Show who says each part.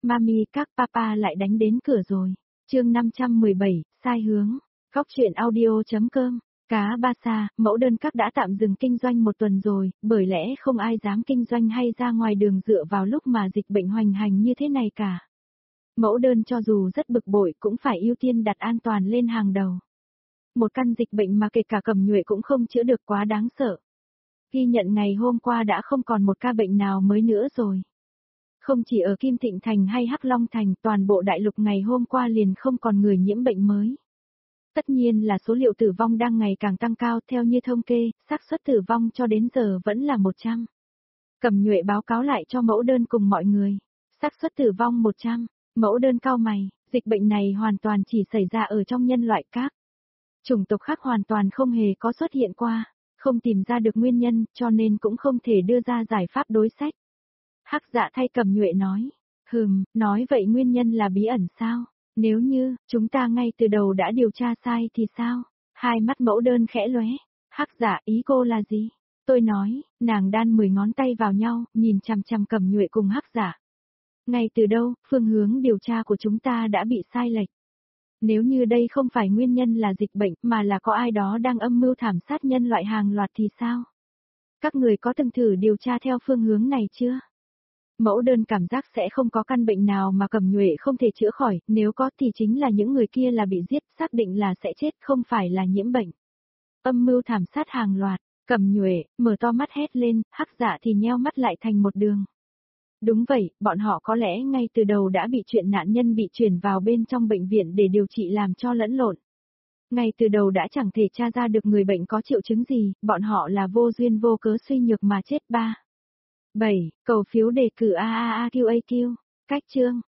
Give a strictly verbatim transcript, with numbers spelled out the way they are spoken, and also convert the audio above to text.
Speaker 1: Mami các papa lại đánh đến cửa rồi. Chương năm trăm mười bảy, sai hướng. Góc truyện audio.com. Cá Ba Sa, mẫu đơn các đã tạm dừng kinh doanh một tuần rồi, bởi lẽ không ai dám kinh doanh hay ra ngoài đường dựa vào lúc mà dịch bệnh hoành hành như thế này cả. Mẫu đơn cho dù rất bực bội cũng phải ưu tiên đặt an toàn lên hàng đầu. Một căn dịch bệnh mà kể cả Cẩm Nhuệ cũng không chữa được quá đáng sợ. Ghi nhận ngày hôm qua đã không còn một ca bệnh nào mới nữa rồi. Không chỉ ở Kim Thịnh Thành hay Hắc Long Thành, toàn bộ đại lục ngày hôm qua liền không còn người nhiễm bệnh mới. Tất nhiên là số liệu tử vong đang ngày càng tăng cao, theo như thống kê, xác suất tử vong cho đến giờ vẫn là một trăm. Cẩm Nhuệ báo cáo lại cho mẫu đơn cùng mọi người. Xác suất tử vong một trăm, mẫu đơn cau mày, dịch bệnh này hoàn toàn chỉ xảy ra ở trong nhân loại các chủng tộc khác, hoàn toàn không hề có xuất hiện qua, không tìm ra được nguyên nhân, cho nên cũng không thể đưa ra giải pháp đối sách. Hắc Dạ thay Cẩm Nhuệ nói, hừm, nói vậy nguyên nhân là bí ẩn sao? Nếu như, chúng ta ngay từ đầu đã điều tra sai thì sao? Hai mắt mẫu đơn khẽ lóe. Hắc Dạ, ý cô là gì? Tôi nói, nàng đan mười ngón tay vào nhau, nhìn chằm chằm Cẩm Nhuệ cùng Hắc Dạ. Ngay từ đâu, phương hướng điều tra của chúng ta đã bị sai lệch. Nếu như đây không phải nguyên nhân là dịch bệnh, mà là có ai đó đang âm mưu thảm sát nhân loại hàng loạt thì sao? Các người có từng thử điều tra theo phương hướng này chưa? Mẫu đơn cảm giác sẽ không có căn bệnh nào mà Cẩm Nhuệ không thể chữa khỏi, nếu có thì chính là những người kia là bị giết, xác định là sẽ chết, không phải là nhiễm bệnh. Âm mưu thảm sát hàng loạt, Cẩm Nhuệ, mở to mắt hét lên, Hắc Dạ thì nheo mắt lại thành một đường. Đúng vậy, bọn họ có lẽ ngay từ đầu đã bị chuyện nạn nhân bị chuyển vào bên trong bệnh viện để điều trị làm cho lẫn lộn. Ngay từ đầu đã chẳng thể tra ra được người bệnh có triệu chứng gì, bọn họ là vô duyên vô cớ suy nhược mà chết. Ba. bảy. Cầu phiếu đề cử a a a quy a quy. Cách chương.